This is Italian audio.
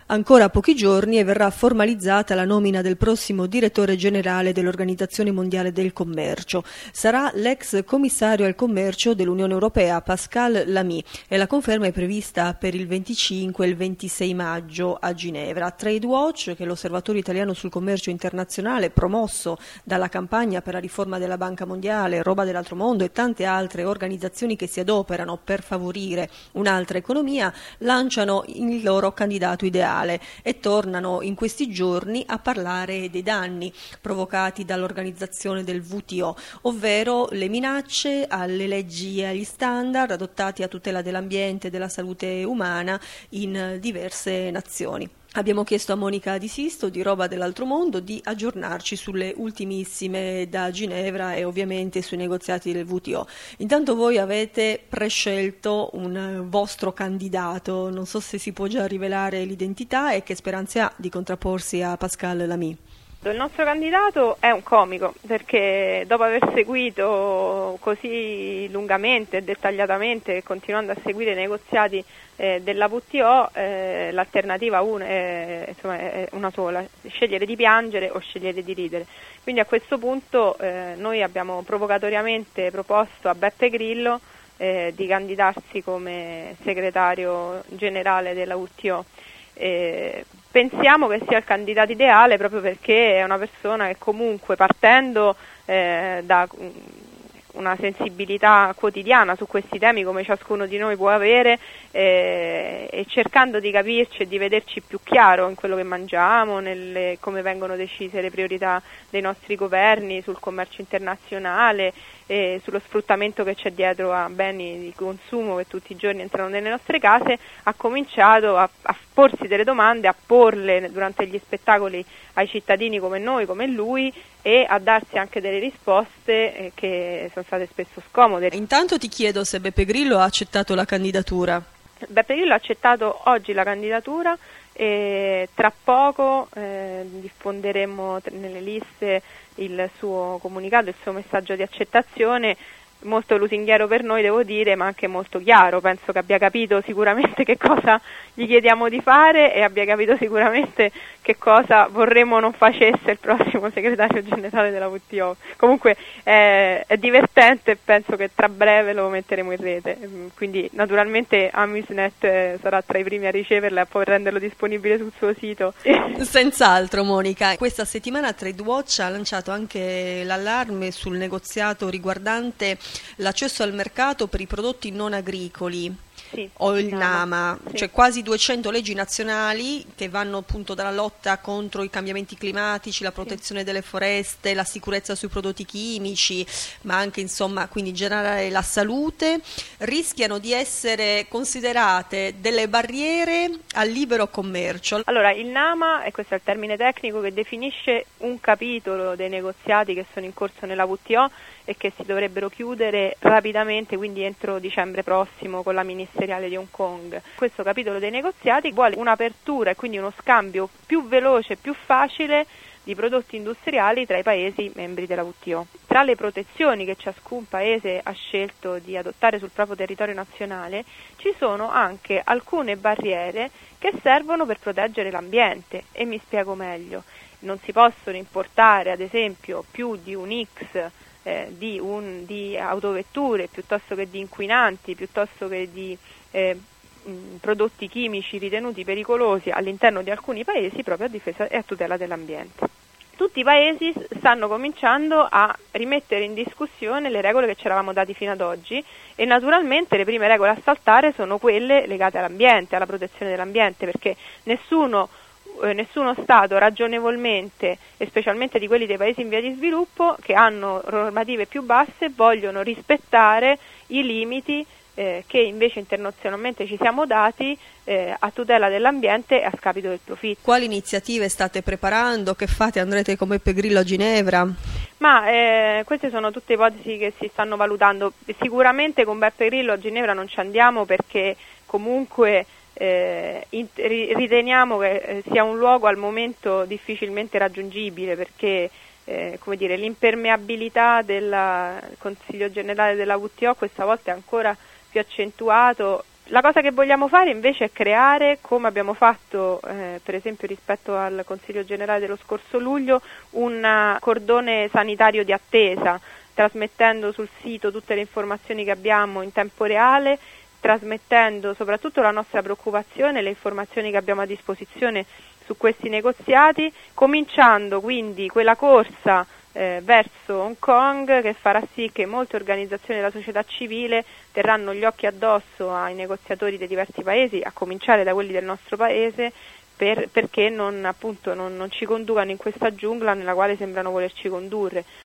Ancora pochi giorni e verrà formalizzata la nomina del prossimo direttore generale dell'Organizzazione Mondiale del Commercio. Sarà l'ex commissario al commercio dell'Unione Europea, Pascal Lamy, e la conferma è prevista per il 25 e il 26 maggio a Ginevra. TradeWatch, che è l'osservatorio italiano sul commercio internazionale promosso dalla campagna per la riforma della Banca Mondiale, Roba dell'altro mondo e tante altre organizzazioni che si adoperano per favorire un'altra economia, lanciano il loro candidato ideale e tornano in questi giorni a parlare dei danni provocati dall'organizzazione del WTO, ovvero le minacce alle leggi e agli standard adottati a tutela dell'ambiente e della salute umana in diverse nazioni. Abbiamo chiesto a Monica Di Sisto di Roba dell'altro mondo di aggiornarci sulle ultimissime da Ginevra e ovviamente sui negoziati del WTO. Intanto voi avete prescelto un vostro candidato, non so se si può già rivelare l'identità e che speranze ha di contrapporsi a Pascal Lamy. Il nostro candidato è un comico, perché dopo aver seguito così lungamente e dettagliatamente, continuando a seguire i negoziati della WTO, l'alternativa è una sola: scegliere di piangere o scegliere di ridere. Quindi a questo punto noi abbiamo provocatoriamente proposto a Beppe Grillo di candidarsi come segretario generale della WTO. Pensiamo che sia il candidato ideale proprio perché è una persona che comunque, partendo da una sensibilità quotidiana su questi temi come ciascuno di noi può avere, e cercando di capirci e di vederci più chiaro in quello che mangiamo, come vengono decise le priorità dei nostri governi sul commercio internazionale, sullo sfruttamento che c'è dietro a beni di consumo che tutti i giorni entrano nelle nostre case, ha cominciato a porsi delle domande, a porle durante gli spettacoli ai cittadini come noi, come lui, e a darsi anche delle risposte che sono state spesso scomode. Intanto ti chiedo se Beppe Grillo ha accettato la candidatura. Beppe Grillo ha accettato oggi la candidatura e tra poco diffonderemo nelle liste il suo comunicato, il suo messaggio di accettazione, molto lusinghiero per noi devo dire, ma anche molto chiaro. Penso che abbia capito sicuramente che cosa gli chiediamo di fare e abbia capito sicuramente che cosa vorremmo non facesse il prossimo segretario generale della WTO. Comunque è divertente e penso che tra breve lo metteremo in rete, quindi naturalmente Amisnet sarà tra i primi a riceverla e a poi renderlo disponibile sul suo sito. Senz'altro, Monica. Questa settimana TradeWatch ha lanciato anche l'allarme sul negoziato riguardante l'accesso al mercato per i prodotti non agricoli. Sì, o il NAMA, sì. Cioè quasi 200 leggi nazionali che vanno appunto dalla lotta contro i cambiamenti climatici, la protezione delle foreste, la sicurezza sui prodotti chimici, ma anche insomma quindi generare la salute, rischiano di essere considerate delle barriere al libero commercio. Allora, il NAMA, e questo è il termine tecnico che definisce un capitolo dei negoziati che sono in corso nella WTO e che si dovrebbero chiudere rapidamente, quindi entro dicembre prossimo con la ministeriale di Hong Kong. Questo capitolo dei negoziati vuole un'apertura e quindi uno scambio più veloce e più facile di prodotti industriali tra i Paesi membri della WTO. Tra le protezioni che ciascun Paese ha scelto di adottare sul proprio territorio nazionale ci sono anche alcune barriere che servono per proteggere l'ambiente, e mi spiego meglio. Non si possono importare ad esempio più di un X di autovetture, piuttosto che di inquinanti, piuttosto che di prodotti chimici ritenuti pericolosi all'interno di alcuni Paesi proprio a difesa e a tutela dell'ambiente. Tutti i Paesi stanno cominciando a rimettere in discussione le regole che ci eravamo dati fino ad oggi, e naturalmente le prime regole a saltare sono quelle legate all'ambiente, alla protezione dell'ambiente, perché nessuno Stato ragionevolmente, e specialmente di quelli dei Paesi in via di sviluppo, che hanno normative più basse, vogliono rispettare i limiti che invece internazionalmente ci siamo dati a tutela dell'ambiente e a scapito del profitto. Quali iniziative state preparando? Che fate? Andrete con Beppe Grillo a Ginevra? Ma queste sono tutte ipotesi che si stanno valutando. Sicuramente con Beppe Grillo a Ginevra non ci andiamo perché comunque riteniamo che sia un luogo al momento difficilmente raggiungibile, perché l'impermeabilità del Consiglio generale della WTO questa volta è ancora più accentuato La cosa che vogliamo fare invece è creare, come abbiamo fatto per esempio rispetto al Consiglio generale dello scorso luglio, un cordone sanitario di attesa, trasmettendo sul sito tutte le informazioni che abbiamo in tempo reale, trasmettendo soprattutto la nostra preoccupazione, le informazioni che abbiamo a disposizione su questi negoziati, cominciando quindi quella corsa verso Hong Kong che farà sì che molte organizzazioni della società civile terranno gli occhi addosso ai negoziatori dei diversi paesi, a cominciare da quelli del nostro paese, perché non ci conducano in questa giungla nella quale sembrano volerci condurre.